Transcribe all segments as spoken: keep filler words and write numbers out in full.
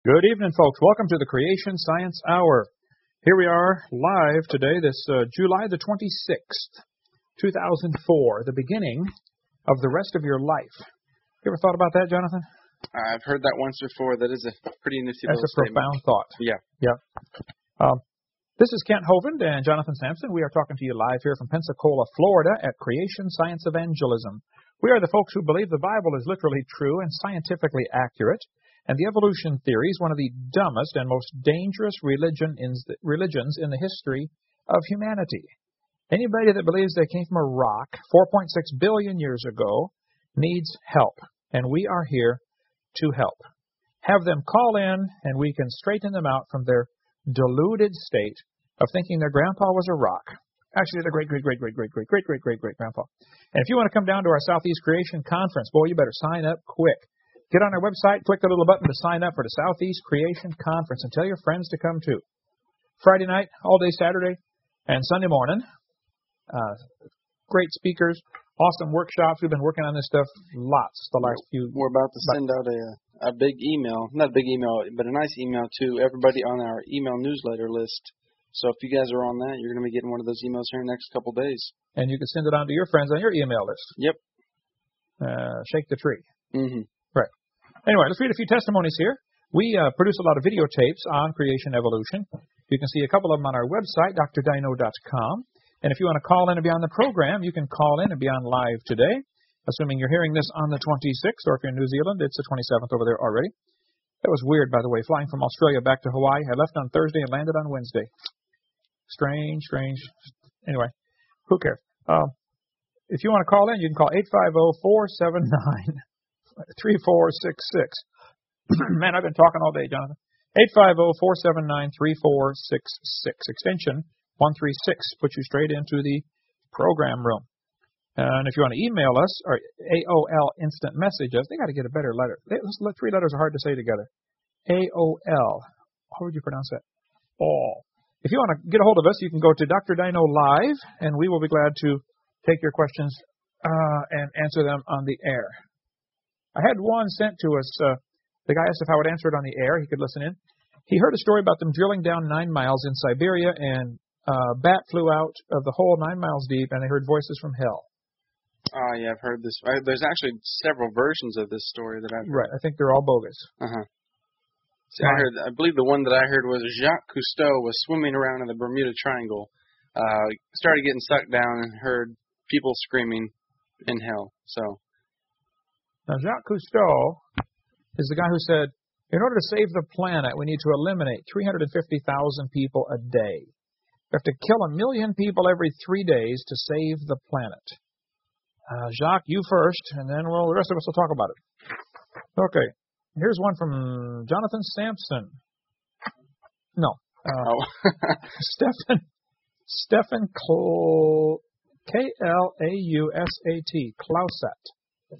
Good evening, folks. Welcome to the Creation Science Hour. Here we are live today, this uh, July the twenty-sixth, two thousand four, the beginning of the rest of your life. You ever thought about that, Jonathan? I've heard that once before. That is a pretty nifty That's little a profound statement. thought. Yeah. Yeah. Um, this is Kent Hovind and Jonathan Sampson. We are talking to you live here from Pensacola, Florida at Creation Science Evangelism. We are the folks who believe the Bible is literally true and scientifically accurate, and the evolution theory is one of the dumbest and most dangerous religion in, religions in the history of humanity. Anybody that believes they came from a rock four point six billion years ago needs help, and we are here to help. Have them call in, and we can straighten them out from their deluded state of thinking their grandpa was a rock. Actually, their great, great, great, great, great, great, great, great, great, great grandpa. And if you want to come down to our Southeast Creation Conference, boy, you better sign up quick. Get on our website, click the little button to sign up for the Southeast Creation Conference, and tell your friends to come too. Friday night, all day Saturday, and Sunday morning. Uh, great speakers, awesome workshops. We've been working on this stuff lots the last few. We're about to send out a a big email, not a big email, but a nice email to everybody on our email newsletter list. So if you guys are on that, you're going to be getting one of those emails here in the next couple of days. And you can send it on to your friends on your email list. Yep. Uh, shake the tree. Mm-hmm. Right. Anyway, let's read a few testimonies here. We uh, produce a lot of videotapes on creation evolution. You can see a couple of them on our website, d r dino dot com. And if you want to call in and be on the program, you can call in and be on live today, assuming you're hearing this on the twenty-sixth, or if you're in New Zealand, it's the twenty-seventh over there already. That was weird, by the way, flying from Australia back to Hawaii. I left on Thursday and landed on Wednesday. Strange, strange. Anyway, who cares? Uh, if you want to call in, you can call eight five zero, four seven nine, three four six six. Man, I've been talking all day, Jonathan. eight five zero, four seven nine, three four six six. Extension one three six. Puts you straight into the program room. And if you want to email us, or A O L instant messages, they got to get a better letter. They, three letters are hard to say together. A O L. How would you pronounce that? All. If you want to get a hold of us, you can go to Doctor Dino Live, and we will be glad to take your questions uh, and answer them on the air. I had one sent to us. Uh, the guy asked if I would answer it on the air. He could listen in. He heard a story about them drilling down nine miles in Siberia, and a uh, bat flew out of the hole nine miles deep, and they heard voices from hell. Oh, yeah, I've heard this. I, there's actually several versions of this story that I've heard. Right. I think they're all bogus. Uh-huh. See, I heard. I believe the one that I heard was Jacques Cousteau was swimming around in the Bermuda Triangle, uh, started getting sucked down, and heard people screaming in hell. So, now Jacques Cousteau is the guy who said, in order to save the planet, we need to eliminate three hundred fifty thousand people a day. We have to kill a million people every three days to save the planet. Uh, Jacques, you first, and then we'll, the rest of us will talk about it. Okay. Here's one from Jonathan Sampson. No. Uh, oh. Stephen, Stephen Cl- K L A U S A T, Clausat.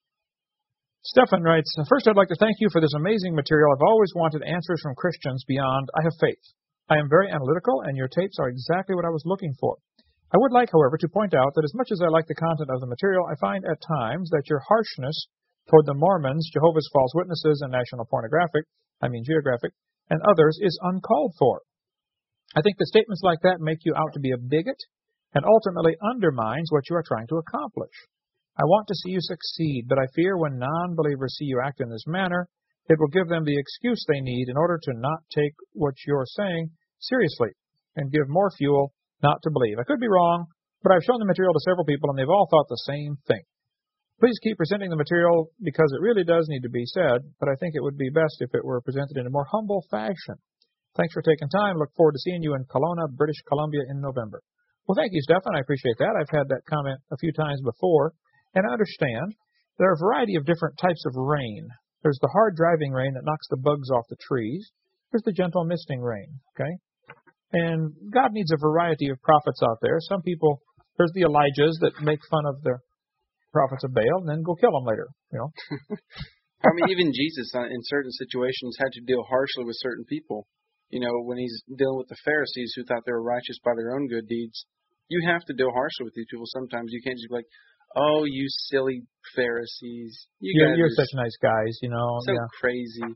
Stephen writes, first I'd like to thank you for this amazing material. I've always wanted answers from Christians beyond I have faith. I am very analytical, and your tapes are exactly what I was looking for. I would like, however, to point out that as much as I like the content of the material, I find at times that your harshness toward the Mormons, Jehovah's False Witnesses, and National Pornographic, I mean Geographic, and others is uncalled for. I think that statements like that make you out to be a bigot and ultimately undermines what you are trying to accomplish. I want to see you succeed, but I fear when non-believers see you act in this manner, it will give them the excuse they need in order to not take what you're saying seriously and give more fuel not to believe. I could be wrong, but I've shown the material to several people, and they've all thought the same thing. Please keep presenting the material because it really does need to be said, but I think it would be best if it were presented in a more humble fashion. Thanks for taking time. Look forward to seeing you in Kelowna, British Columbia in November. Well, thank you, Stefan. I appreciate that. I've had that comment a few times before, and I understand there are a variety of different types of rain. There's the hard driving rain that knocks the bugs off the trees. There's the gentle misting rain, okay? And God needs a variety of prophets out there. Some people, there's the Elijahs that make fun of the prophets of Baal and then go kill them later, you know. I mean, even Jesus uh, in certain situations had to deal harshly with certain people. You know, when he's dealing with the Pharisees who thought they were righteous by their own good deeds, you have to deal harshly with these people sometimes. You can't just be like, oh, you silly Pharisees. You you're guys you're are such nice guys, you know. so yeah. crazy.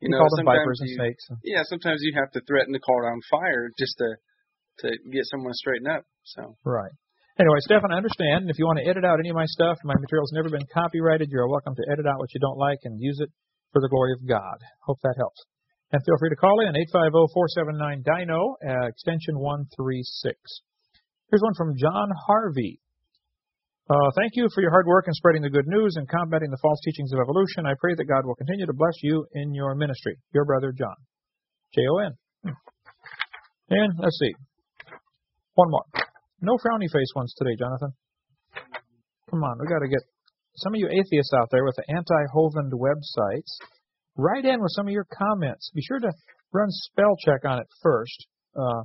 You he know, called them vipers and you, snakes. And, yeah, sometimes you have to threaten to call down fire just to to get someone to straighten up. So right. Anyway, Stephan, I understand. And if you want to edit out any of my stuff, my material's never been copyrighted. You're welcome to edit out what you don't like and use it for the glory of God. Hope that helps. And feel free to call in eight five zero, four seven nine, D I N O, uh, extension one three six. Here's one from John Harvey. Uh, thank you for your hard work in spreading the good news and combating the false teachings of evolution. I pray that God will continue to bless you in your ministry. Your brother, John. J O N. And let's see. One more. No frowny face ones today, Jonathan. Come on, we got to get some of you atheists out there with the anti-Hovind websites. Write in with some of your comments. Be sure to run spell check on it first. Uh,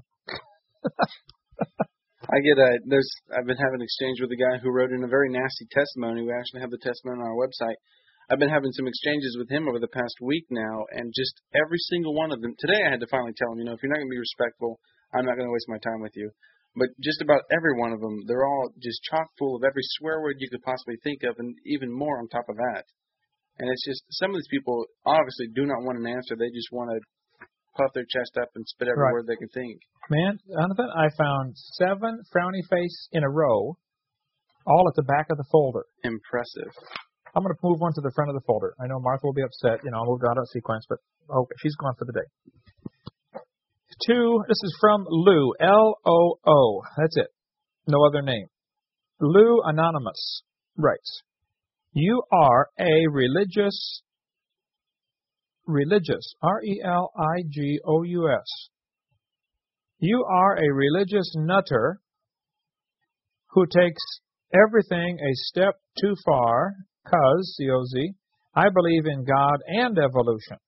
I get a there's I've been having an exchange with a guy who wrote in a very nasty testimony. We actually have the testimony on our website. I've been having some exchanges with him over the past week now, and just every single one of them. Today I had to finally tell him, you know, if you're not going to be respectful, I'm not going to waste my time with you. But just about every one of them, they're all just chock full of every swear word you could possibly think of, and even more on top of that. And it's just, some of these people obviously do not want an answer. They just want to puff their chest up and spit every right. word they can think. Man, Jonathan, I found seven frowny face in a row, all at the back of the folder. Impressive. I'm going to move one to the front of the folder. I know Martha will be upset. You know, I moved out of sequence, but okay, she's gone for the day. Two, this is from Lou, L O O. That's it. No other name. Lou Anonymous writes, you are a religious, religious, R E L I G O U S. You are a religious nutter who takes everything a step too far, cause, C O Z, I believe in God and evolution.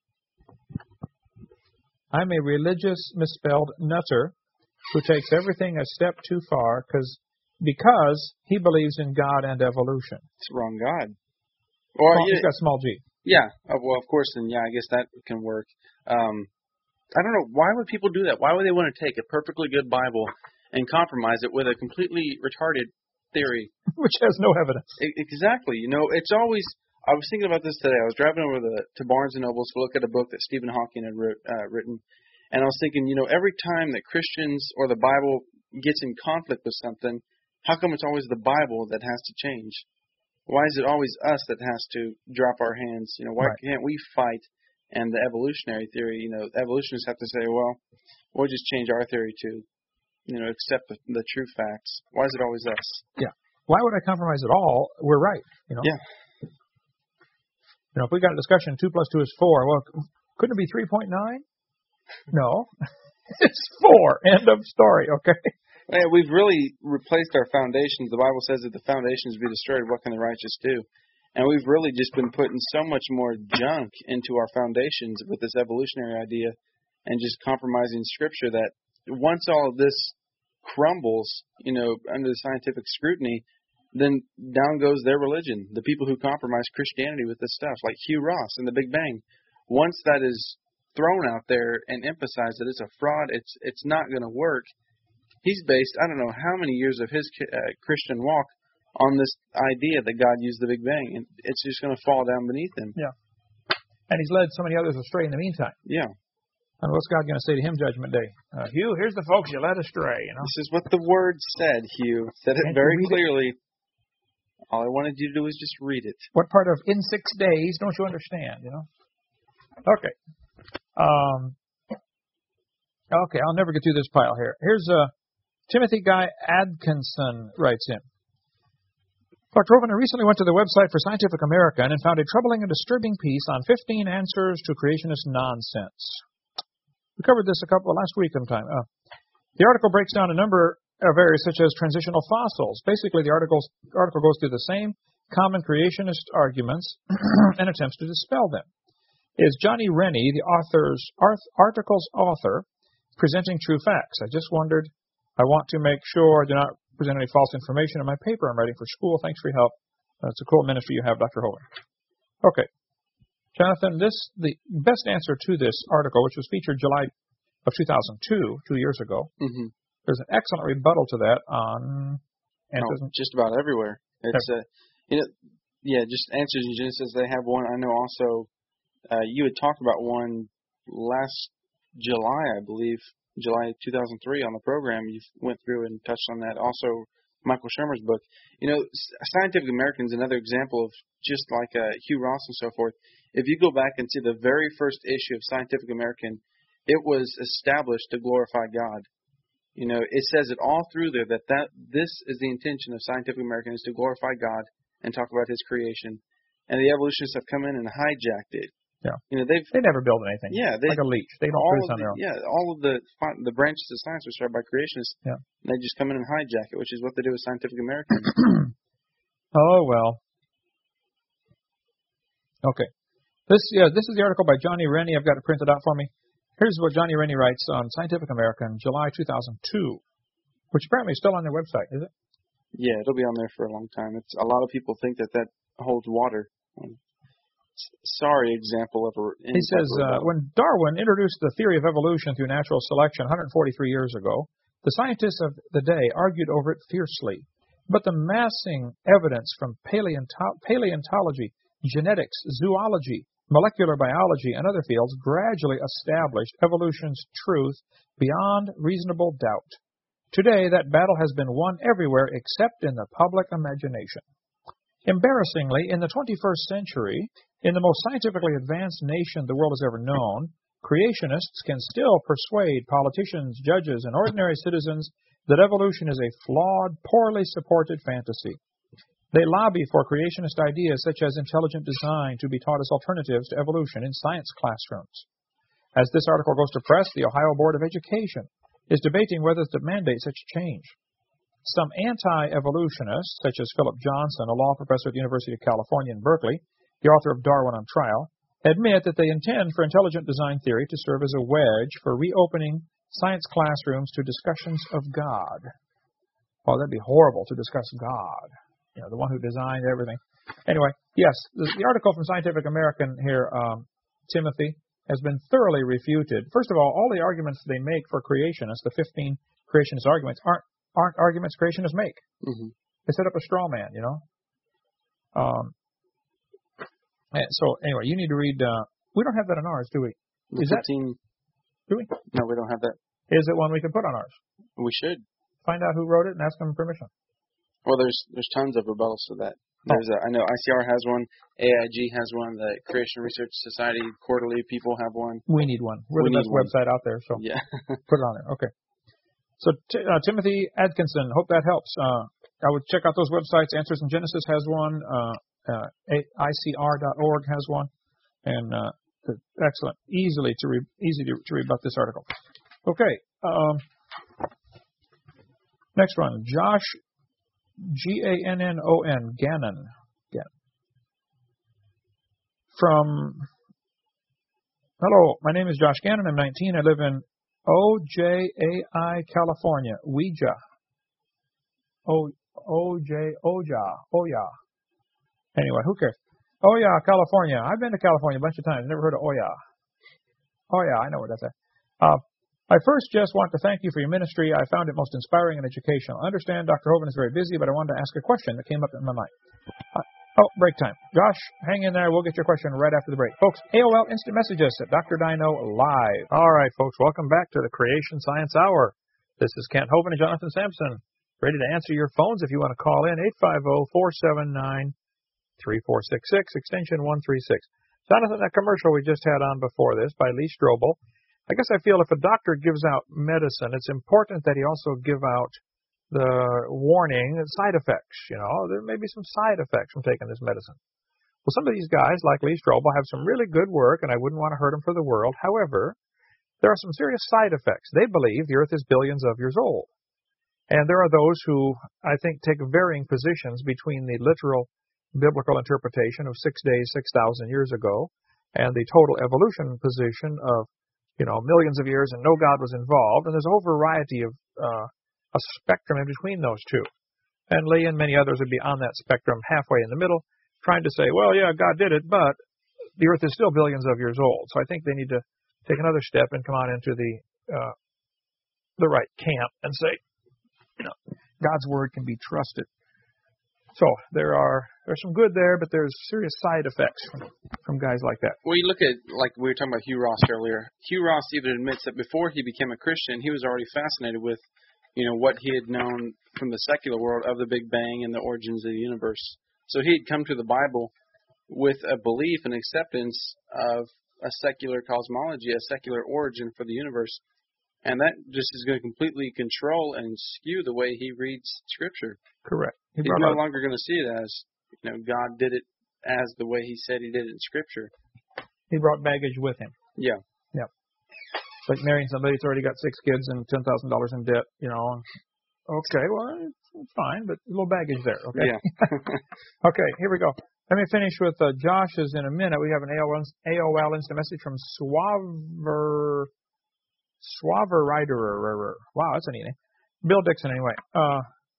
I'm a religious, misspelled nutter who takes everything a step too far cause, because he believes in God and evolution. It's the wrong God. Or Well, yeah, he's got small g. Yeah, uh, well, of course, then, yeah, I guess that can work. Um, I don't know, why would people do that? Why would they want to take a perfectly good Bible and compromise it with a completely retarded theory? Which has no evidence. I, exactly. You know, it's always, I was thinking about this today. I was driving over the, to Barnes and Nobles to look at a book that Stephen Hawking had wrote, uh, written, and I was thinking, you know, every time that Christians or the Bible gets in conflict with something, how come it's always the Bible that has to change? Why is it always us that has to drop our hands? You know, why right. can't we fight? And the evolutionary theory, you know, evolutionists have to say, well, we'll just change our theory to, you know, accept the, the true facts. Why is it always us? Yeah. Why would I compromise at all? We're right, you know. Yeah. You know, if we got a discussion, two plus two is four. Well, couldn't it be three point nine? No. It's four. End of story, okay? Well, we've really replaced our foundations. The Bible says that the foundations be destroyed. What can the righteous do? And we've really just been putting so much more junk into our foundations with this evolutionary idea and just compromising Scripture that once all of this crumbles, you know, under the scientific scrutiny, then down goes their religion. The people who compromise Christianity with this stuff, like Hugh Ross and the Big Bang. Once that is thrown out there and emphasized that it's a fraud, it's it's not going to work, he's based, I don't know how many years of his uh, Christian walk on this idea that God used the Big Bang, and it's just going to fall down beneath him. Yeah. And he's led so many others astray in the meantime. Yeah. And what's God going to say to him Judgment Day? Uh, Hugh, here's the folks you led astray, you know. This is what the Word said, Hugh. Said it Can't very you read clearly. It? All I wanted you to do was just read it. What part of in six days don't you understand, you know? Okay. Um, okay, I'll never get through this pile here. Here's uh, Timothy Guy Adkinson writes in. Doctor Hovind, I recently went to the website for Scientific American and found a troubling and disturbing piece on fifteen answers to creationist nonsense. We covered this a couple of last week sometime. Uh, the article breaks down a number of areas such as transitional fossils. Basically, the articles, article goes through the same common creationist arguments and attempts to dispel them. Is Johnny Rennie, the author's article's author, presenting true facts? I just wondered. I want to make sure I do not present any false information in my paper I'm writing for school. Thanks for your help. Uh, it's a cool ministry you have, Doctor Hovind. Okay. Jonathan, this the best answer to this article, which was featured July of two thousand two, two years ago. Mm-hmm. There's an excellent rebuttal to that on oh, just about everywhere. It's uh, you know, yeah, just Answers in Genesis. They have one. I know also Uh, you had talked about one last July, I believe, July two thousand three on the program. You went through and touched on that. Also, Michael Shermer's book. You know, Scientific American is another example of just like uh, Hugh Ross and so forth. If you go back and see the very first issue of Scientific American, it was established to glorify God. You know, it says it all through there that, that this is the intention of Scientific American, is to glorify God and talk about His creation. And the evolutionists have come in and hijacked it. Yeah. You know, they've they never build anything. Yeah, they, like a leech. They don't all produce of on their the, own. Yeah, all of the the branches of science were started by creationists. Yeah. And they just come in and hijack it, which is what they do with Scientific American. Oh well. Okay. This yeah, this is the article by Johnny Rennie. I've got it printed out for me. Here's what Johnny Rennie writes on Scientific American, July two thousand two, which apparently is still on their website, is it? Yeah, it'll be on there for a long time. It's a lot of people think that that holds water. Sorry example of a... He says, uh, when Darwin introduced the theory of evolution through natural selection one hundred forty-three years ago, the scientists of the day argued over it fiercely. But the massing evidence from paleonto- paleontology, genetics, zoology, molecular biology, and other fields gradually established evolution's truth beyond reasonable doubt. Today, that battle has been won everywhere except in the public imagination. Embarrassingly, in the twenty-first century, in the most scientifically advanced nation the world has ever known, creationists can still persuade politicians, judges, and ordinary citizens that evolution is a flawed, poorly supported fantasy. They lobby for creationist ideas such as intelligent design to be taught as alternatives to evolution in science classrooms. As this article goes to press, the Ohio Board of Education is debating whether to mandate such change. Some anti-evolutionists, such as Philip Johnson, a law professor at the University of California in Berkeley, the author of Darwin on Trial, admit that they intend for intelligent design theory to serve as a wedge for reopening science classrooms to discussions of God. Oh, that'd be horrible to discuss God, you know, the one who designed everything. Anyway, yes, the, the article from Scientific American here, um, Timothy, has been thoroughly refuted. First of all, all the arguments they make for creationists, the fifteen creationist arguments, aren't aren't arguments creationists make. Mm-hmm. They set up a straw man, you know. Um, and so anyway, you need to read. Uh, we don't have that in ours, do we? Is fifteen, that? Do we? No, we don't have that. Is it one we can put on ours? We should find out who wrote it and ask them permission. Well, there's there's tons of rebuttals to that. There's a, I know I C R has one, A I G has one, the Creation Research Society quarterly people have one. We need one. We're we the best one. website out there, so yeah. Put it on there. Okay. So t- uh, Timothy Atkinson, hope that helps. Uh, I would check out those websites. Answers in Genesis has one. Uh, uh, I C R dot org has one, and uh, excellent, easily to re- easy to, to rebut this article. Okay. Um, next one, Josh. G A N N O N, Gannon. Gannon. From, hello, my name is Josh Gannon. I'm nineteen. I live in O J A I, California. Ouija. O O J Oja. Oya. Anyway, who cares? Oya, California. I've been to California a bunch of times. Never heard of Oya. Oh yeah, I know where that's at. Uh, I first just want to thank you for your ministry. I found it most inspiring and educational. I understand Doctor Hovind is very busy, but I wanted to ask a question that came up in my mind. Uh, oh, break time. Josh, hang in there. We'll get your question right after the break. Folks, A O L Instant Message us at Doctor Dino Live. All right, folks, welcome back to the Creation Science Hour. This is Kent Hovind and Jonathan Sampson, ready to answer your phones if you want to call in, eight five zero, four seven nine, three four six six, extension one three six. Jonathan, that commercial we just had on before this by Lee Strobel, I guess I feel if a doctor gives out medicine, it's important that he also give out the warning and side effects. You know, there may be some side effects from taking this medicine. Well, some of these guys, like Lee Strobel, have some really good work, and I wouldn't want to hurt them for the world. However, there are some serious side effects. They believe the Earth is billions of years old. And there are those who, I think, take varying positions between the literal biblical interpretation of six days, six thousand years ago, and the total evolution position of you know, millions of years and no God was involved, and there's a whole variety of uh, a spectrum in between those two. And Lee and many others would be on that spectrum halfway in the middle, trying to say, well, yeah, God did it, but the Earth is still billions of years old. So I think they need to take another step and come on into the uh, the right camp and say, you know, God's Word can be trusted. So there are there's some good there, but there's serious side effects from, from guys like that. Well, you look at, like we were talking about Hugh Ross earlier. Hugh Ross even admits that before he became a Christian, he was already fascinated with, you know, what he had known from the secular world of the Big Bang and the origins of the universe. So he had come to the Bible with a belief and acceptance of a secular cosmology, a secular origin for the universe. And that just is going to completely control and skew the way he reads Scripture. Correct. He He's no longer going to see it as, you know, God did it as the way he said he did it in Scripture. He brought baggage with him. Yeah. Yeah. It's like marrying somebody who's already got six kids and ten thousand dollars in debt, you know. Okay, well, it's fine, but a little baggage there, okay? Yeah. Okay, here we go. Let me finish with uh, Josh's in a minute. We have an A O L, A O L instant message from Swaver, Swaver Rider. Wow, that's a neat name. Bill Dixon, anyway. Uh,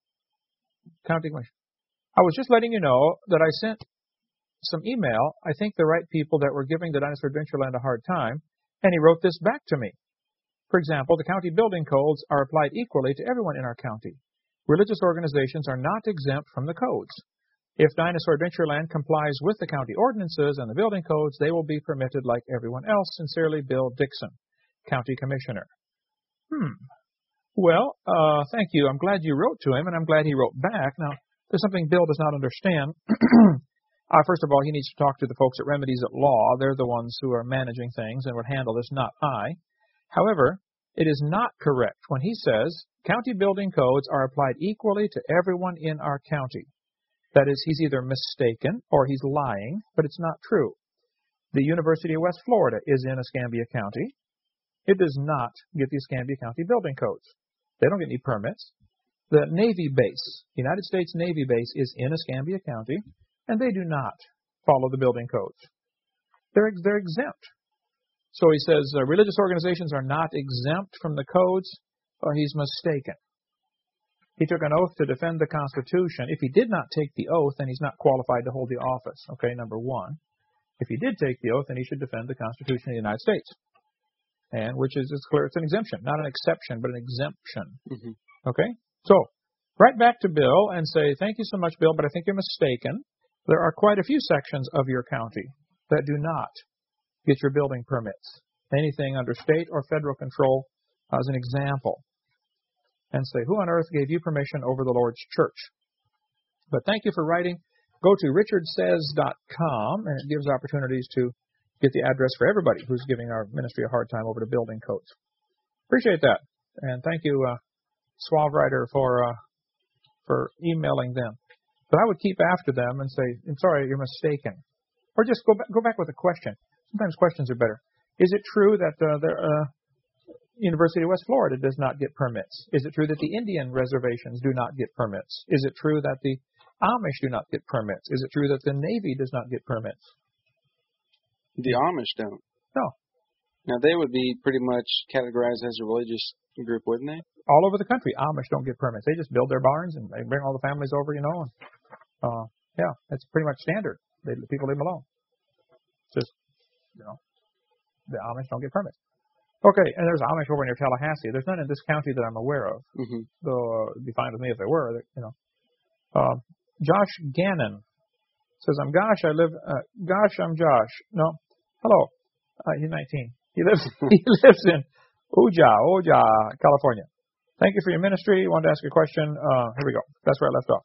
County Commission. I was just letting you know that I sent some email, I think the right people that were giving the Dinosaur Adventureland a hard time, and he wrote this back to me. For example, the county building codes are applied equally to everyone in our county. Religious organizations are not exempt from the codes. If Dinosaur Adventureland complies with the county ordinances and the building codes, they will be permitted like everyone else. Sincerely, Bill Dixon, County Commissioner. Hmm. Well, uh, thank you. I'm glad you wrote to him, and I'm glad he wrote back. Now, there's something Bill does not understand. uh, first of all, he needs to talk to the folks at Remedies at Law. They're the ones who are managing things and would handle this, not I. However, it is not correct when he says county building codes are applied equally to everyone in our county. That is, he's either mistaken or he's lying, but it's not true. The University of West Florida is in Escambia County. It does not get the Escambia County building codes. They don't get any permits. The Navy base, United States Navy base, is in Escambia County, and they do not follow the building codes. They're, they're exempt. So he says uh, religious organizations are not exempt from the codes, or he's mistaken. He took an oath to defend the Constitution. If he did not take the oath, then he's not qualified to hold the office. Okay, number one. If he did take the oath, then he should defend the Constitution of the United States. And which is, it's clear, it's an exemption, not an exception, but an exemption. Mm-hmm. Okay? So, write back to Bill and say, thank you so much, Bill, but I think you're mistaken. There are quite a few sections of your county that do not get your building permits. Anything under state or federal control as an example. And say, who on earth gave you permission over the Lord's church? But thank you for writing. Go to richard says dot com, and it gives opportunities to get the address for everybody who's giving our ministry a hard time over the building codes. Appreciate that. And thank you, uh, Suave Writer, for, uh, for emailing them. But I would keep after them and say, I'm sorry, you're mistaken. Or just go back, go back with a question. Sometimes questions are better. Is it true that uh, the uh, University of West Florida does not get permits? Is it true that the Indian reservations do not get permits? Is it true that the Amish do not get permits? Is it true that the Navy does not get permits? The Amish don't. No. Now, they would be pretty much categorized as a religious group, wouldn't they? All over the country, Amish don't get permits. They just build their barns and they bring all the families over, you know. And, uh, yeah, that's pretty much standard. They, people leave them alone. Just, you know, the Amish don't get permits. Okay, and there's Amish over near Tallahassee. There's none in this county that I'm aware of. Mm-hmm. Though uh, it'd be fine with me if there were, you know. Uh, Josh Gannon says, I'm Gosh, I live, uh, Gosh, I'm Josh. No, hello. Uh, he's nineteen. He lives, he lives in Uja, Uja, California. Thank you for your ministry. You wanted to ask a question. Uh, here we go. That's where I left off.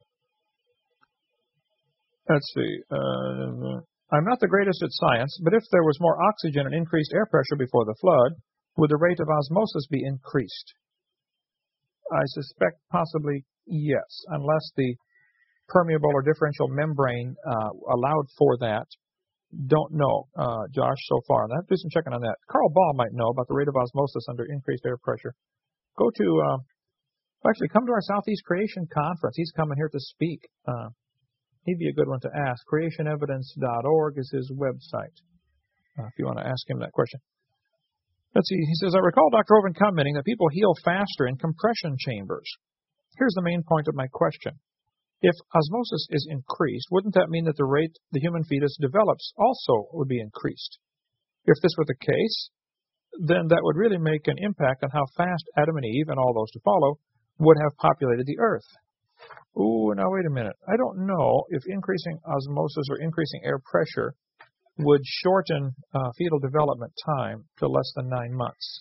Let's see. Uh, I'm not the greatest at science, but if there was more oxygen and increased air pressure before the flood, would the rate of osmosis be increased? I suspect possibly yes, unless the permeable or differential membrane uh, allowed for that. Don't know, uh, Josh, so far. I'll have to do some checking on that. Carl Ball might know about the rate of osmosis under increased air pressure. Go to, uh, actually, come to our Southeast Creation Conference. He's coming here to speak. Uh, he'd be a good one to ask. creation evidence dot org is his website, uh, if you want to ask him that question. Let's see. He says, I recall Doctor Oven commenting that people heal faster in compression chambers. Here's the main point of my question. If osmosis is increased, wouldn't that mean that the rate the human fetus develops also would be increased? If this were the case, then that would really make an impact on how fast Adam and Eve and all those to follow would have populated the earth. Ooh, now wait a minute. I don't know if increasing osmosis or increasing air pressure would shorten uh, fetal development time to less than nine months.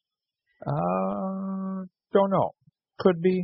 Uh, don't know. Could be.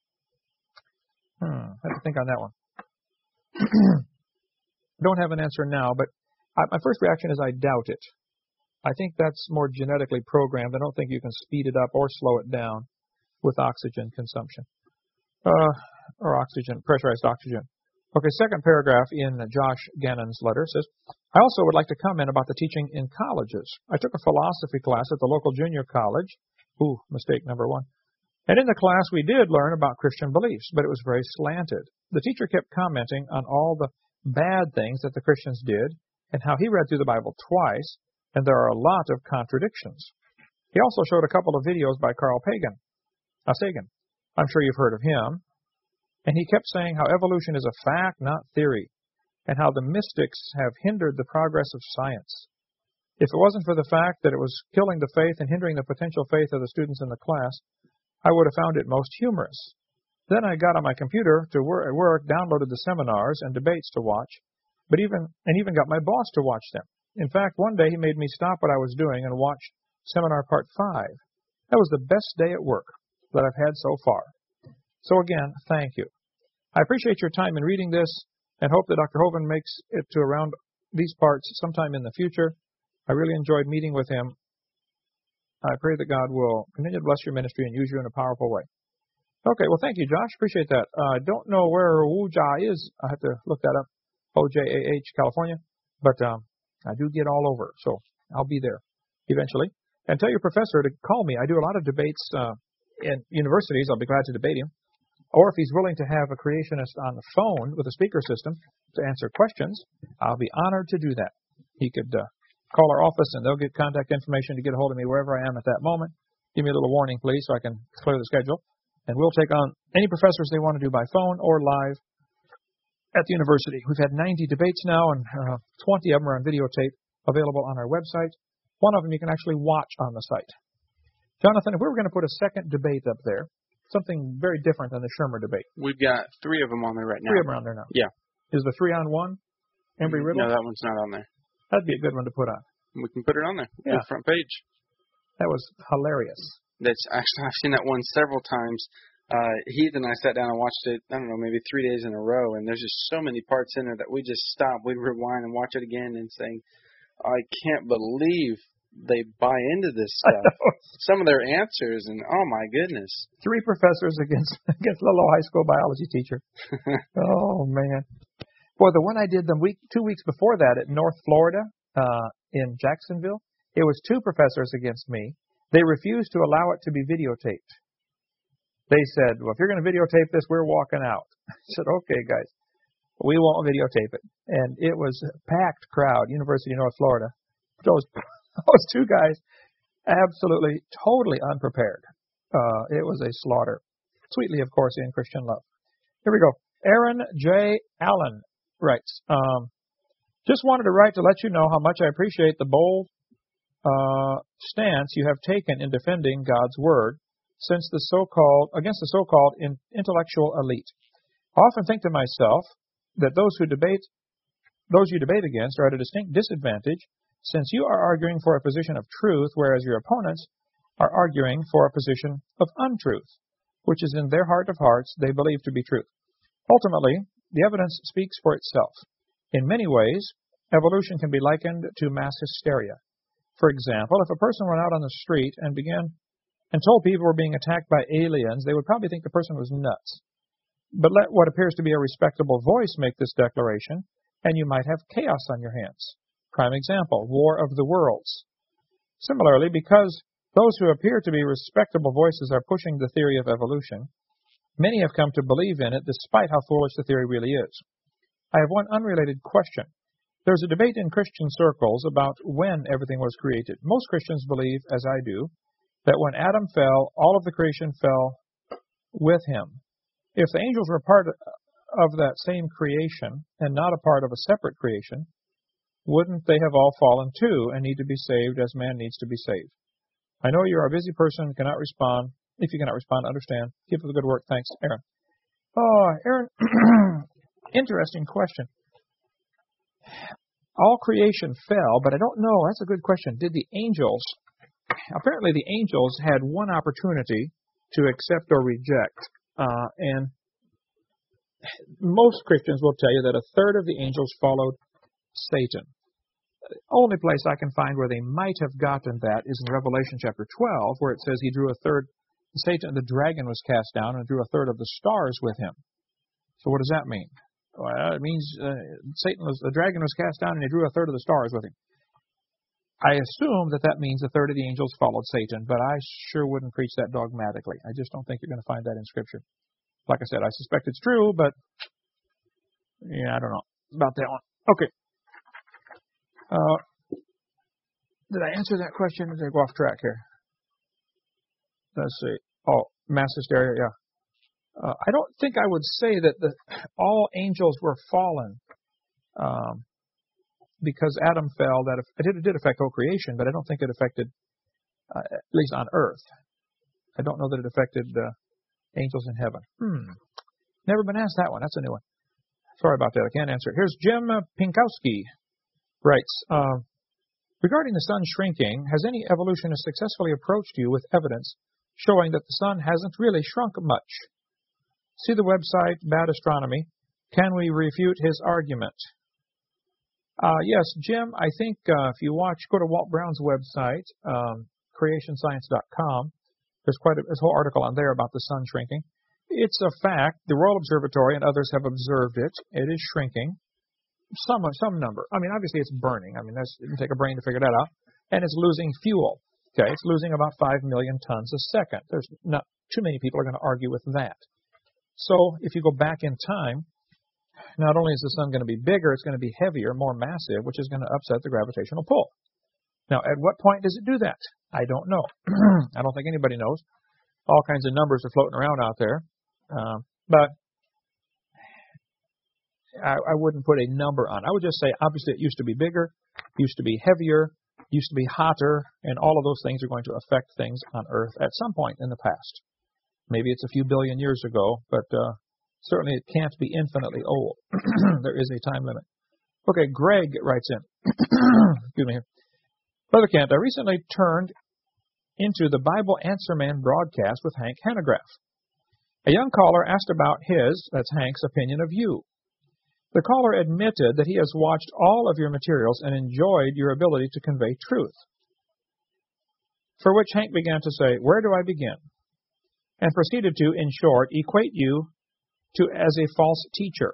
Hmm, I have to think on that one. Don't have an answer now, but I, my first reaction is I doubt it. I think that's more genetically programmed. I don't think you can speed it up or slow it down with oxygen consumption. Uh, or oxygen, pressurized oxygen. Okay, second paragraph in Josh Gannon's letter says, I also would like to comment about the teaching in colleges. I took a philosophy class at the local junior college. Ooh, mistake number one. And in the class we did learn about Christian beliefs, but it was very slanted. The teacher kept commenting on all the bad things that the Christians did and how he read through the Bible twice, and there are a lot of contradictions. He also showed a couple of videos by Carl Pagan, uh, Sagan. I'm sure you've heard of him. And he kept saying how evolution is a fact, not theory, and how the mystics have hindered the progress of science. If it wasn't for the fact that it was killing the faith and hindering the potential faith of the students in the class, I would have found it most humorous. Then I got on my computer to work, at work, downloaded the seminars and debates to watch, but even and even got my boss to watch them. In fact, one day he made me stop what I was doing and watch seminar part five. That was the best day at work that I've had so far. So again, thank you. I appreciate your time in reading this and hope that Doctor Hovind makes it to around these parts sometime in the future. I really enjoyed meeting with him. I pray that God will continue to bless your ministry and use you in a powerful way. Okay, well, thank you, Josh. Appreciate that. Uh, I don't know where Wuja is. I have to look that up. O J A H, California. But um, I do get all over, so I'll be there eventually. And tell your professor to call me. I do a lot of debates uh, in universities. I'll be glad to debate him. Or if he's willing to have a creationist on the phone with a speaker system to answer questions, I'll be honored to do that. He could uh, call our office, and they'll get contact information to get a hold of me wherever I am at that moment. Give me a little warning, please, so I can clear the schedule. And we'll take on any professors they want to do by phone or live at the university. We've had ninety debates now, and uh, twenty of them are on videotape available on our website. One of them you can actually watch on the site. Jonathan, if we were going to put a second debate up there, something very different than the Shermer debate. We've got three of them on there right now. Three of them are on there now. Yeah. Is the three on one Embry-Riddle? No, that one's not on there. That'd be a good one to put on. We can put it on there. Yeah. The front page. That was hilarious. That's actually, I've seen that one several times. Uh, Heath and I sat down and watched it, I don't know, maybe three days in a row, and there's just so many parts in there that we just stop. We'd rewind and watch it again and saying, I can't believe they buy into this stuff. Some of their answers, and oh my goodness. Three professors against against a little high school biology teacher. Oh man. Boy, the one I did the week two weeks before that at North Florida, uh, in Jacksonville, it was two professors against me. They refused to allow it to be videotaped. They said, well, if you're going to videotape this, we're walking out. I said, okay, guys, we won't videotape it. And it was a packed crowd, University of North Florida. Those Those two guys, absolutely, totally unprepared. Uh, it was a slaughter. Sweetly, of course, in Christian love. Here we go. Aaron J. Allen writes, um, just wanted to write to let you know how much I appreciate the bold uh, stance you have taken in defending God's Word since the so-called against the so-called in, intellectual elite. I often think to myself that those who debate, those you debate against are at a distinct disadvantage, since you are arguing for a position of truth, whereas your opponents are arguing for a position of untruth, which is in their heart of hearts they believe to be truth. Ultimately, the evidence speaks for itself. In many ways, evolution can be likened to mass hysteria. For example, if a person went out on the street and began and told people were being attacked by aliens, they would probably think the person was nuts. But let what appears to be a respectable voice make this declaration, and you might have chaos on your hands. Prime example, War of the Worlds. Similarly, because those who appear to be respectable voices are pushing the theory of evolution, many have come to believe in it despite how foolish the theory really is. I have one unrelated question. There's a debate in Christian circles about when everything was created. Most Christians believe, as I do, that when Adam fell, all of the creation fell with him. If the angels were part of that same creation and not a part of a separate creation, wouldn't they have all fallen too and need to be saved as man needs to be saved? I know you are a busy person, cannot respond. If you cannot respond, understand. Keep up the good work. Thanks, Aaron. Oh, Aaron, interesting question. All creation fell, but I don't know. That's a good question. Did the angels, apparently the angels had one opportunity to accept or reject. Uh, and most Christians will tell you that a third of the angels followed Satan. The only place I can find where they might have gotten that is in Revelation chapter twelve, where it says he drew a third, Satan, the dragon, was cast down and drew a third of the stars with him. So what does that mean? Well, it means uh, Satan was, the dragon was cast down and he drew a third of the stars with him. I assume that that means a third of the angels followed Satan, but I sure wouldn't preach that dogmatically. I just don't think you're going to find that in Scripture. Like I said, I suspect it's true, but yeah, I don't know about that one. Okay. Uh, did I answer that question? Did I go off track here? Let's see. Oh, mass hysteria, yeah. Uh, I don't think I would say that the, all angels were fallen um, because Adam fell. That it did, it did affect whole creation, but I don't think it affected, uh, at least on earth. I don't know that it affected uh, angels in heaven. Hmm. Never been asked that one. That's a new one. Sorry about that. I can't answer it. Here's Jim Pinkowski. Writes, uh, regarding the sun shrinking, has any evolutionist successfully approached you with evidence showing that the sun hasn't really shrunk much? See the website, Bad Astronomy. Can we refute his argument? Uh, yes, Jim, I think uh, if you watch, go to Walt Brown's website, um, creation science dot com. There's quite a, there's a whole article on there about the sun shrinking. It's a fact. The Royal Observatory and others have observed it. It is shrinking. Some some number. I mean, obviously it's burning. I mean, that's, it can take a brain to figure that out. And it's losing fuel. Okay, it's losing about five million tons a second. There's not too many people are going to argue with that. So if you go back in time, not only is the sun going to be bigger, it's going to be heavier, more massive, which is going to upset the gravitational pull. Now, at what point does it do that? I don't know. I don't think anybody knows. All kinds of numbers are floating around out there. Um, but I, I wouldn't put a number on. I would just say, obviously, it used to be bigger, used to be heavier, used to be hotter, and all of those things are going to affect things on Earth at some point in the past. Maybe it's a few billion years ago, but uh, certainly it can't be infinitely old. There is a time limit. Okay, Greg writes in. Excuse me here. Brother Kent, I recently turned into the Bible Answer Man broadcast with Hank Hanegraaff. A young caller asked about his, that's Hank's, opinion of you. The caller admitted that he has watched all of your materials and enjoyed your ability to convey truth. For which Hank began to say, where do I begin? And proceeded to, in short, equate you to as a false teacher.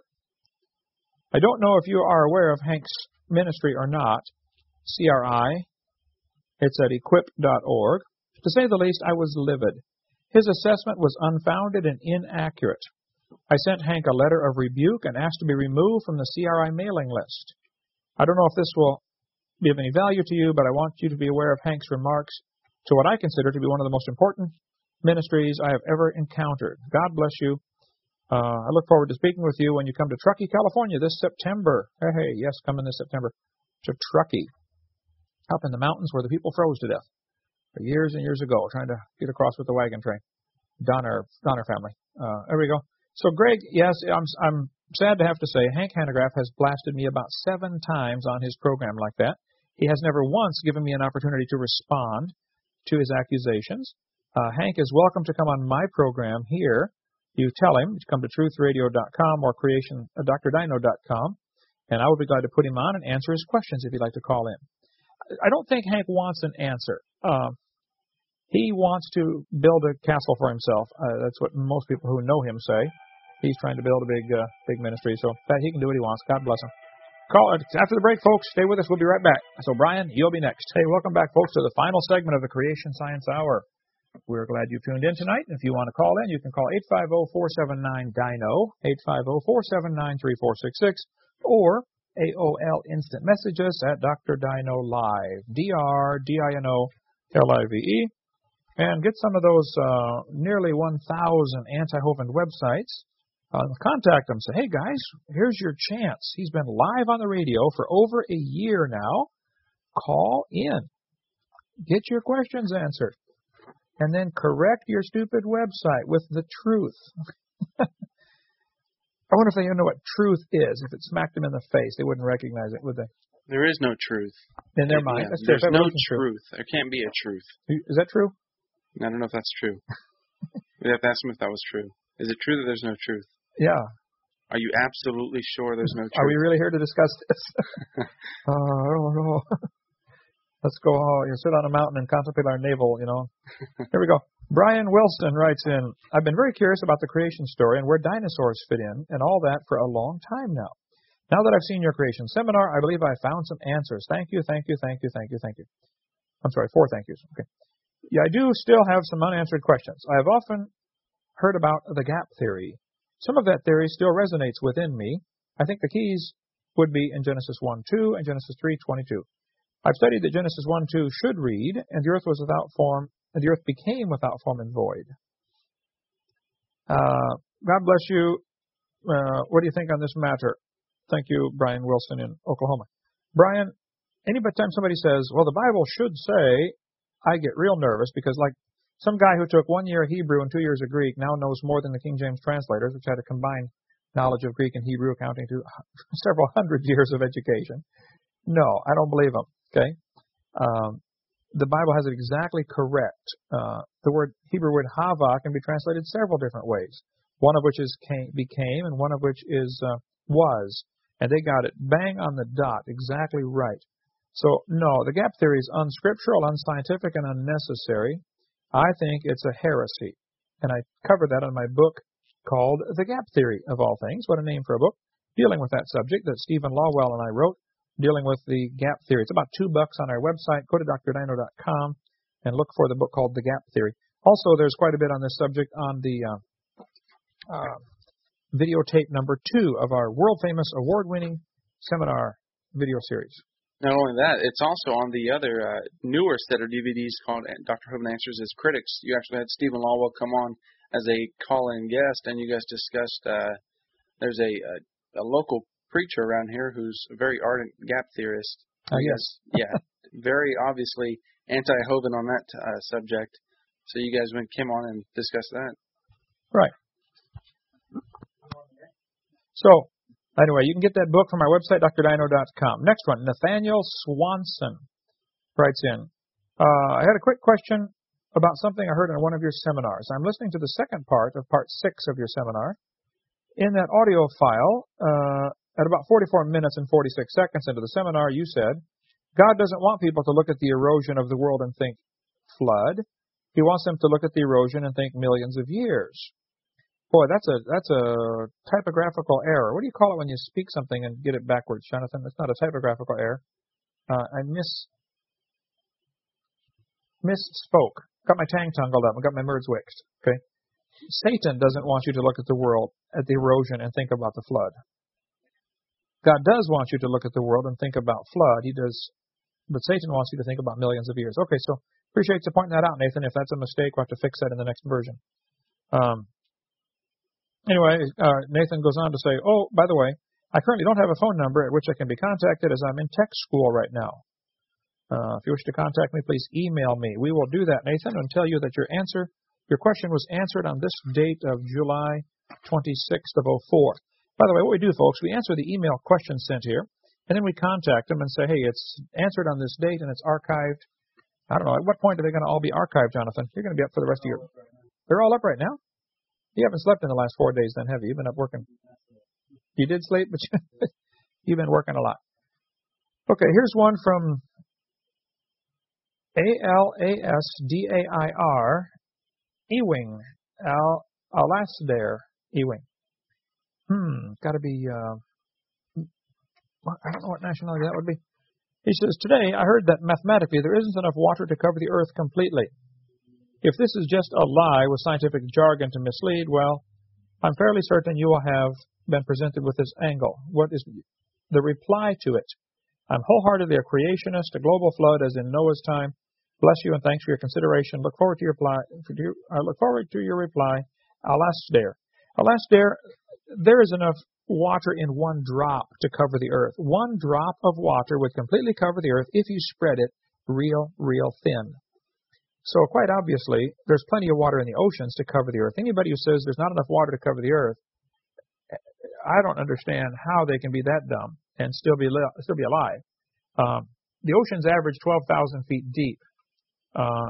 I don't know if you are aware of Hank's ministry or not, C R I. It's at equip dot org. To say the least, I was livid. His assessment was unfounded and inaccurate. I sent Hank a letter of rebuke and asked to be removed from the C R I mailing list. I don't know if this will be of any value to you, but I want you to be aware of Hank's remarks to what I consider to be one of the most important ministries I have ever encountered. God bless you. Uh, I look forward to speaking with you when you come to Truckee, California this September. Hey, hey, yes, coming this September to Truckee, up in the mountains where the people froze to death years and years ago, trying to get across with the wagon train. Donner, Donner family. Uh, there we go. So, Greg, yes, I'm, I'm sad to have to say Hank Hanegraaff has blasted me about seven times on his program like that. He has never once given me an opportunity to respond to his accusations. Uh, Hank is welcome to come on my program here. You tell him to come to truth radio dot com or creation uh, dr dino dot com, and I would be glad to put him on and answer his questions if you'd like to call in. I don't think Hank wants an answer. Uh, he wants to build a castle for himself. Uh, that's what most people who know him say. He's trying to build a big, uh, big ministry, so that he can do what he wants. God bless him. Call after the break, folks. Stay with us. We'll be right back. So, Brian, you'll be next. Hey, welcome back, folks, to the final segment of the Creation Science Hour. We're glad you tuned in tonight. If you want to call in, you can call eight five zero, four seven nine, D I N O, eight five zero, four seven nine, three four six six, or A O L Instant Messages at Doctor Dino Live, D R D I N O L I V E, and get some of those uh, nearly one thousand anti-Hovind websites. Uh, contact them. Say, hey, guys, here's your chance. He's been live on the radio for over a year now. Call in. Get your questions answered. And then correct your stupid website with the truth. I wonder if they even know what truth is. If it smacked them in the face, they wouldn't recognize it, would they? There is no truth. In their Yeah, mind. That's there's true. no That's truth. There can't be a truth. true. Is that true? I don't know if that's true. We'd have to ask them if that was true. Is it true that there's no truth? Yeah. Are you absolutely sure there's no truth? Are we really here to discuss this? uh, I don't know. Let's go uh, you sit on a mountain and contemplate our navel, you know. Here we go. Brian Wilson writes in, I've been very curious about the creation story and where dinosaurs fit in and all that for a long time now. Now that I've seen your creation seminar, I believe I found some answers. Thank you, thank you, thank you, thank you, thank you. I'm sorry, four thank yous. Okay. Yeah, I do still have some unanswered questions. I have often heard about the gap theory. Some of that theory still resonates within me. I think the keys would be in Genesis one two and Genesis three twenty-two. I've studied that Genesis one two should read, and the earth was without form, and the earth became without form and void. Uh, God bless you. Uh, what do you think on this matter? Thank you, Brian Wilson in Oklahoma. Brian, any time somebody says, well, the Bible should say, I get real nervous because, like, some guy who took one year of Hebrew and two years of Greek now knows more than the King James translators, which had a combined knowledge of Greek and Hebrew accounting to several hundred years of education. No, I don't believe him. Okay? Um, the Bible has it exactly correct. Uh, the word Hebrew word hava can be translated several different ways, one of which is came, became and one of which is uh, was. And they got it bang on the dot, exactly right. So, no, the gap theory is unscriptural, unscientific, and unnecessary. I think it's a heresy. And I covered that in my book called The Gap Theory, of all things. What a name for a book, dealing with that subject that Stephen Lawwell and I wrote, dealing with the gap theory. It's about two bucks on our website. Go to d r dino dot com and look for the book called The Gap Theory. Also, there's quite a bit on this subject on the uh, uh, videotape number two of our world-famous, award-winning seminar video series. Not only that, it's also on the other uh, newer set of D V Ds called Doctor Hovind Answers His Critics. You actually had Stephen Lawwell come on as a call-in guest, and you guys discussed, uh, there's a, a, a local preacher around here who's a very ardent gap theorist. Oh, yes. Yeah, very obviously anti-Hovind on that uh, subject. So you guys went, came on and discussed that. Right. So, anyway, you can get that book from our website, d r dino dot com. Next one, Nathaniel Swanson writes in, uh, I had a quick question about something I heard in one of your seminars. I'm listening to the second part of part six of your seminar. In that audio file, uh, at about forty-four minutes and forty-six seconds into the seminar, you said, God doesn't want people to look at the erosion of the world and think flood. He wants them to look at the erosion and think millions of years. Boy, that's a that's a typographical error. What do you call it when you speak something and get it backwards, Jonathan? It's not a typographical error. Uh, I miss misspoke. Got my tang tangled up. I got my words wixed. Okay. Satan doesn't want you to look at the world, at the erosion, and think about the flood. God does want you to look at the world and think about flood. He does, but Satan wants you to think about millions of years. Okay, so appreciate you pointing that out, Nathan. If that's a mistake, we'll have to fix that in the next version. Um. Anyway, uh, Nathan goes on to say, oh, by the way, I currently don't have a phone number at which I can be contacted as I'm in tech school right now. Uh, if you wish to contact me, please email me. We will do that, Nathan, and tell you that your answer, your question was answered on this date of July twenty-sixth of oh four. By the way, what we do, folks, we answer the email question sent here, and then we contact them and say, hey, it's answered on this date and it's archived. I don't know, at what point are they going to all be archived, Jonathan? You're going to be up for the rest of your... They're all up right now? You haven't slept in the last four days then, have you? You've been up working. You did sleep, but you, you've been working a lot. Okay, here's one from A L A S D A I R, Ewing, Al Alasdair Ewing. Hmm, got to be, uh, I don't know what nationality that would be. He says, today I heard that mathematically there isn't enough water to cover the earth completely. If this is just a lie with scientific jargon to mislead, well, I'm fairly certain you will have been presented with this angle. What is the reply to it? I'm wholeheartedly a creationist, a global flood as in Noah's time. Bless you and thanks for your consideration. Look forward to your reply. I look forward to your reply. Alasdair. Alasdair, there is enough water in one drop to cover the earth. One drop of water would completely cover the earth if you spread it real, real thin. So quite obviously, there's plenty of water in the oceans to cover the earth. Anybody who says there's not enough water to cover the earth, I don't understand how they can be that dumb and still be li- still be alive. Um, the oceans average twelve thousand feet deep. Uh,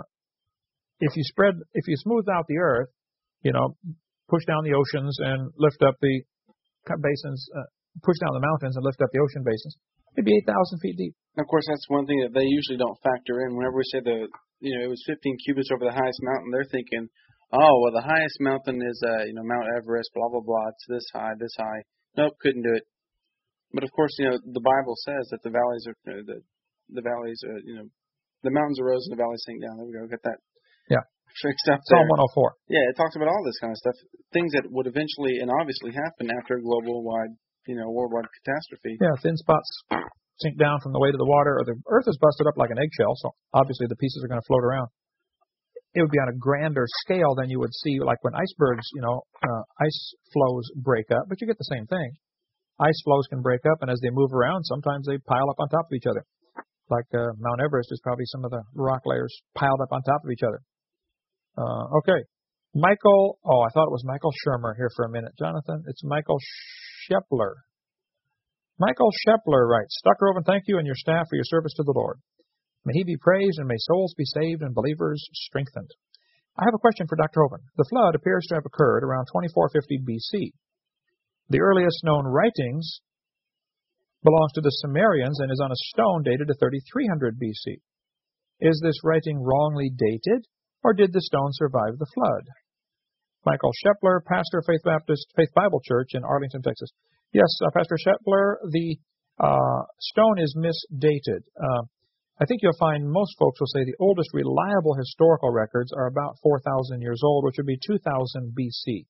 if you spread, if you smooth out the earth, you know, push down the oceans and lift up the basins, uh, push down the mountains and lift up the ocean basins, it'd be eight thousand feet deep. And of course, that's one thing that they usually don't factor in. Whenever we say the, you know, it was fifteen cubits over the highest mountain, they're thinking, oh, well, the highest mountain is, uh, you know, Mount Everest, blah, blah, blah. It's this high, this high. Nope, couldn't do it. But of course, you know, the Bible says that the valleys are, uh, the, the valleys, are, you know, the mountains arose and the valleys sank down. There we go. Got that. Yeah. Fixed up there. Psalm one oh four. Yeah, it talks about all this kind of stuff. Things that would eventually and obviously happen after a global-wide, you know, worldwide catastrophe. Yeah, thin spots sink down from the weight of the water, or the earth is busted up like an eggshell, so obviously the pieces are going to float around. It would be on a grander scale than you would see, like when icebergs, you know, uh, ice flows break up, but you get the same thing. Ice flows can break up, and as they move around, sometimes they pile up on top of each other. Like uh, Mount Everest is probably some of the rock layers piled up on top of each other. Uh, okay. Michael, oh, I thought it was Michael Shermer here for a minute. Jonathan, it's Michael Shepler. Michael Shepler writes, Doctor Hovind, thank you and your staff for your service to the Lord. May he be praised and may souls be saved and believers strengthened. I have a question for Doctor Hovind. The flood appears to have occurred around twenty-four fifty B C. The earliest known writings belongs to the Sumerians and is on a stone dated to thirty-three hundred B C. Is this writing wrongly dated, or did the stone survive the flood? Michael Shepler, pastor of Faith Baptist Faith Bible Church in Arlington, Texas. Yes, uh, Pastor Shepler, the uh, stone is misdated. Uh, I think you'll find most folks will say the oldest reliable historical records are about four thousand years old, which would be two thousand B C.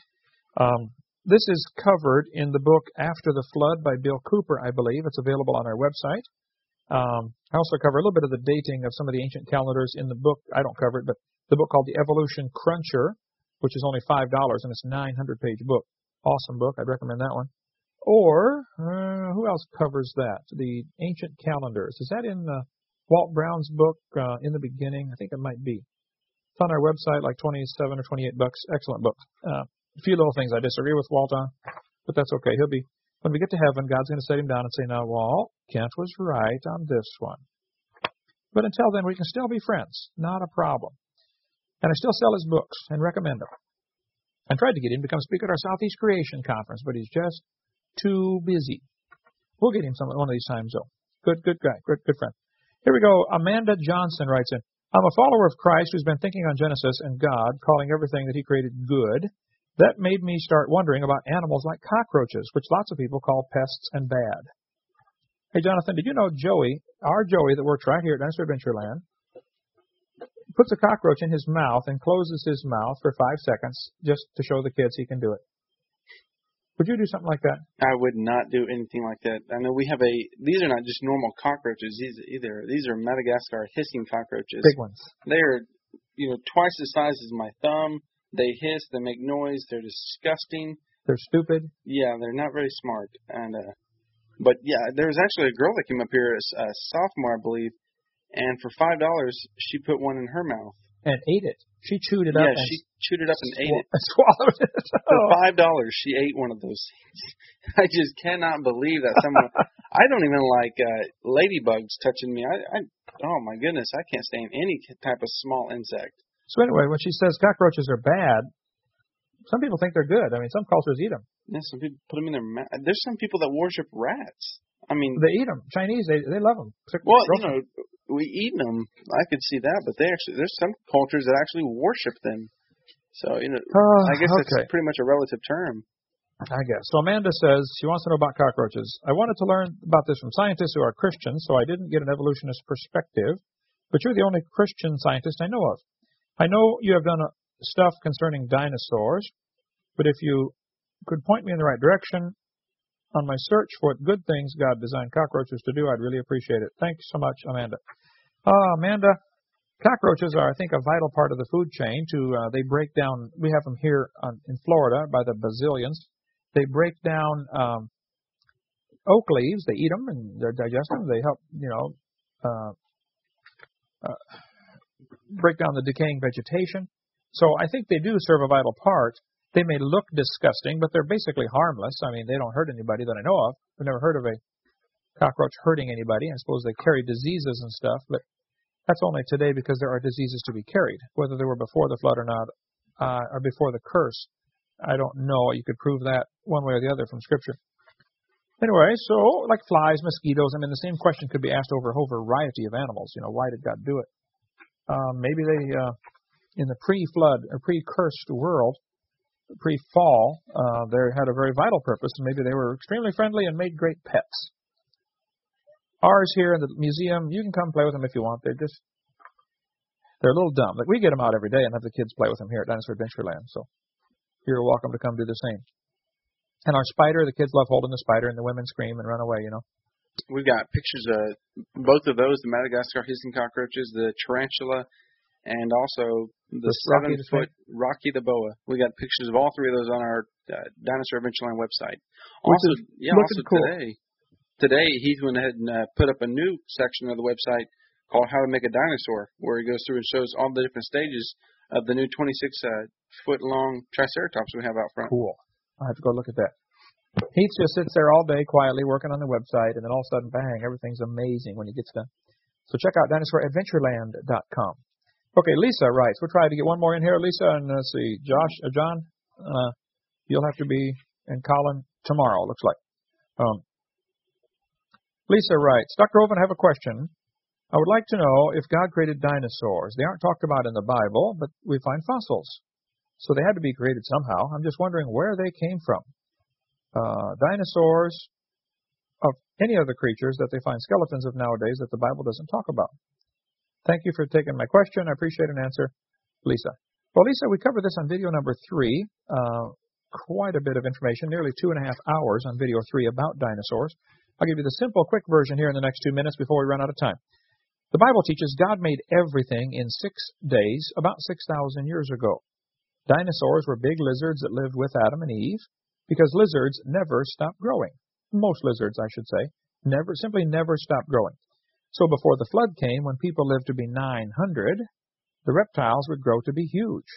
Um, this is covered in the book After the Flood by Bill Cooper, I believe. It's available on our website. Um, I also cover a little bit of the dating of some of the ancient calendars in the book. I don't cover it, but the book called The Evolution Cruncher, which is only five dollars, and it's a nine hundred page book. Awesome book. I'd recommend that one. Or, uh, who else covers that? The Ancient Calendars. Is that in uh, Walt Brown's book, uh, In the Beginning? I think it might be. It's on our website, like twenty-seven or twenty-eight bucks. Excellent book. Uh, a few little things I disagree with Walt on, but that's okay. He'll be, when we get to heaven, God's going to set him down and say, now, Walt, Kent was right on this one. But until then, we can still be friends. Not a problem. And I still sell his books and recommend them. I tried to get him to come speak at our Southeast Creation Conference, but he's just too busy. We'll get him some one of these times, though. Good, good guy. Good, good friend. Here we go. Amanda Johnson writes in, I'm a follower of Christ who's been thinking on Genesis and God, calling everything that he created good. That made me start wondering about animals like cockroaches, which lots of people call pests and bad. Hey, Jonathan, did you know Joey, our Joey that works right here at Dinosaur Adventureland, puts a cockroach in his mouth and closes his mouth for five seconds just to show the kids he can do it? Would you do something like that? I would not do anything like that. I know we have a, these are not just normal cockroaches either. These are Madagascar hissing cockroaches. Big ones. They're, you know, twice the size as my thumb. They hiss, they make noise, they're disgusting. They're stupid. Yeah, they're not very smart. And uh, But yeah, there was actually a girl that came up here, a, a sophomore, I believe, and for five dollars, she put one in her mouth. And ate it. She chewed it yeah, up. Yeah, she chewed it up and ate it. Swallowed it. For five dollars, she ate one of those things. I just cannot believe that someone. I don't even like uh, ladybugs touching me. I, I, oh my goodness, I can't stand any type of small insect. So anyway, when she says cockroaches are bad, some people think they're good. I mean, some cultures eat them. Yeah, some people put them in their mouth. There's some people that worship rats. I mean, they eat them. Chinese, they they love them. Well, you know, we eat them. I could see that, but they actually there's some cultures that actually worship them. So you know, uh, I guess okay. That's pretty much a relative term. I guess. So Amanda says she wants to know about cockroaches. I wanted to learn about this from scientists who are Christians, so I didn't get an evolutionist perspective. But you're the only Christian scientist I know of. I know you have done stuff concerning dinosaurs, but if you could point me in the right direction on my search for what good things God designed cockroaches to do, I'd really appreciate it. Thanks so much, Amanda. Uh, Amanda, cockroaches are, I think, a vital part of the food chain. To uh, they break down. We have them here on, in Florida by the bazillions. They break down um, oak leaves. They eat them and they digest them. They help, you know, uh, uh, break down the decaying vegetation. So I think they do serve a vital part. They may look disgusting, but they're basically harmless. I mean, they don't hurt anybody that I know of. I've never heard of a cockroach hurting anybody. I suppose they carry diseases and stuff, but that's only today because there are diseases to be carried. Whether they were before the flood or not, uh, or before the curse, I don't know. You could prove that one way or the other from Scripture. Anyway, so like flies, mosquitoes, I mean, the same question could be asked over a whole variety of animals. You know, why did God do it? Um, maybe they, uh, in the pre-flood or pre-cursed world, pre-fall, uh, they had a very vital purpose, and maybe they were extremely friendly and made great pets. Ours here in the museum, you can come play with them if you want. They're just, they're a little dumb. Like we get them out every day and have the kids play with them here at Dinosaur Adventureland. So you're welcome to come do the same. And our spider, the kids love holding the spider, and the women scream and run away, you know. We've got pictures of both of those, the Madagascar hissing cockroaches, the tarantula, and also the seven-foot Rocky the boa. We got pictures of all three of those on our uh, Dinosaur Adventureland website. Also, yeah, also cool. today, today Heath went ahead and uh, put up a new section of the website called How to Make a Dinosaur, where he goes through and shows all the different stages of the new twenty-six foot long Triceratops we have out front. Cool. I'll have to go look at that. Heath just sits there all day quietly working on the website, and then all of a sudden, bang, everything's amazing when he gets done. So check out dinosaur adventureland dot com. Okay, Lisa writes. We'll try to get one more in here, Lisa, and let's see, Josh, uh, John, uh, you'll have to be in Colin tomorrow, looks like. Um, Lisa writes, Doctor Oven, I have a question. I would like to know if God created dinosaurs. They aren't talked about in the Bible, but we find fossils. So they had to be created somehow. I'm just wondering where they came from. Uh, dinosaurs, of any other creatures that they find skeletons of nowadays that the Bible doesn't talk about. Thank you for taking my question. I appreciate an answer, Lisa. Well, Lisa, we covered this on video number three. Uh, quite a bit of information, nearly two and a half hours on video three about dinosaurs. I'll give you the simple, quick version here in the next two minutes before we run out of time. The Bible teaches God made everything in six days about six thousand years ago. Dinosaurs were big lizards that lived with Adam and Eve because lizards never stop growing. Most lizards, I should say, never, simply never stop growing. So before the flood came, when people lived to be nine hundred, the reptiles would grow to be huge.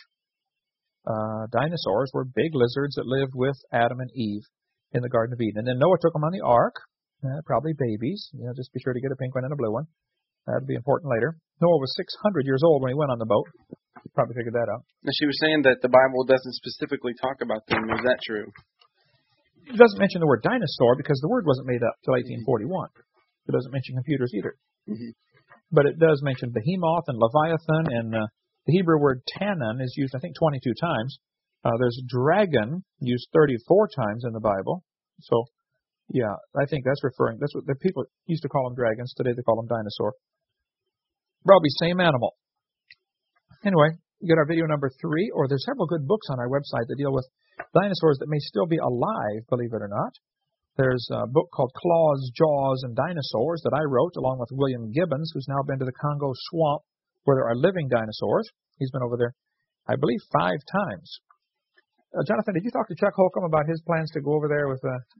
Uh, dinosaurs were big lizards that lived with Adam and Eve in the Garden of Eden. And then Noah took them on the ark, uh, probably babies. You know, just be sure to get a pink one and a blue one. That'll be important later. Noah was six hundred years old when he went on the boat. Probably figured that out. Now, she was saying that the Bible doesn't specifically talk about them. Is that true? It doesn't mention the word dinosaur because the word wasn't made up till eighteen forty-one. It doesn't mention computers either. Mm-hmm. But it does mention behemoth and leviathan, and uh, the Hebrew word tannin is used, I think, twenty-two times. Uh, there's dragon used thirty-four times in the Bible. So, yeah, I think that's referring, that's what the people used to call them dragons. Today they call them dinosaur. Probably same animal. Anyway, you get our video number three, or there's several good books on our website that deal with dinosaurs that may still be alive, believe it or not. There's a book called Claws, Jaws, and Dinosaurs that I wrote along with William Gibbons, who's now been to the Congo swamp where there are living dinosaurs. He's been over there, I believe, five times. Uh, Jonathan, did you talk to Chuck Holcomb about his plans to go over there with uh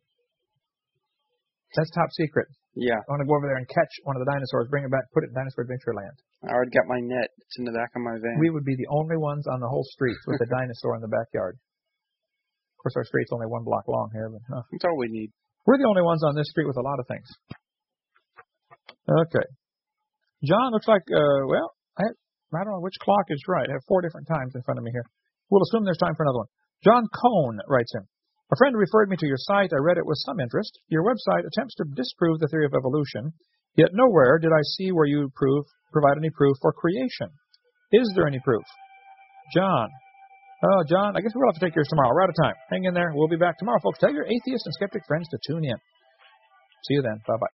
That's top secret. Yeah. I want to go over there and catch one of the dinosaurs, bring it back, put it in Dinosaur Adventureland. I already got my net. It's in the back of my van. We would be the only ones on the whole street with a dinosaur in the backyard. Of course, our street's only one block long here. But, huh. That's all we need. We're the only ones on this street with a lot of things. Okay. John, looks like, uh, well, I, have, I don't know which clock is right. I have four different times in front of me here. We'll assume there's time for another one. John Cohn writes in. A friend referred me to your site. I read it with some interest. Your website attempts to disprove the theory of evolution, yet nowhere did I see where you prove, provide any proof for creation. Is there any proof? John. Oh, John, I guess we'll have to take yours tomorrow. We're out of time. Hang in there. We'll be back tomorrow, folks. Tell your atheist and skeptic friends to tune in. See you then. Bye-bye.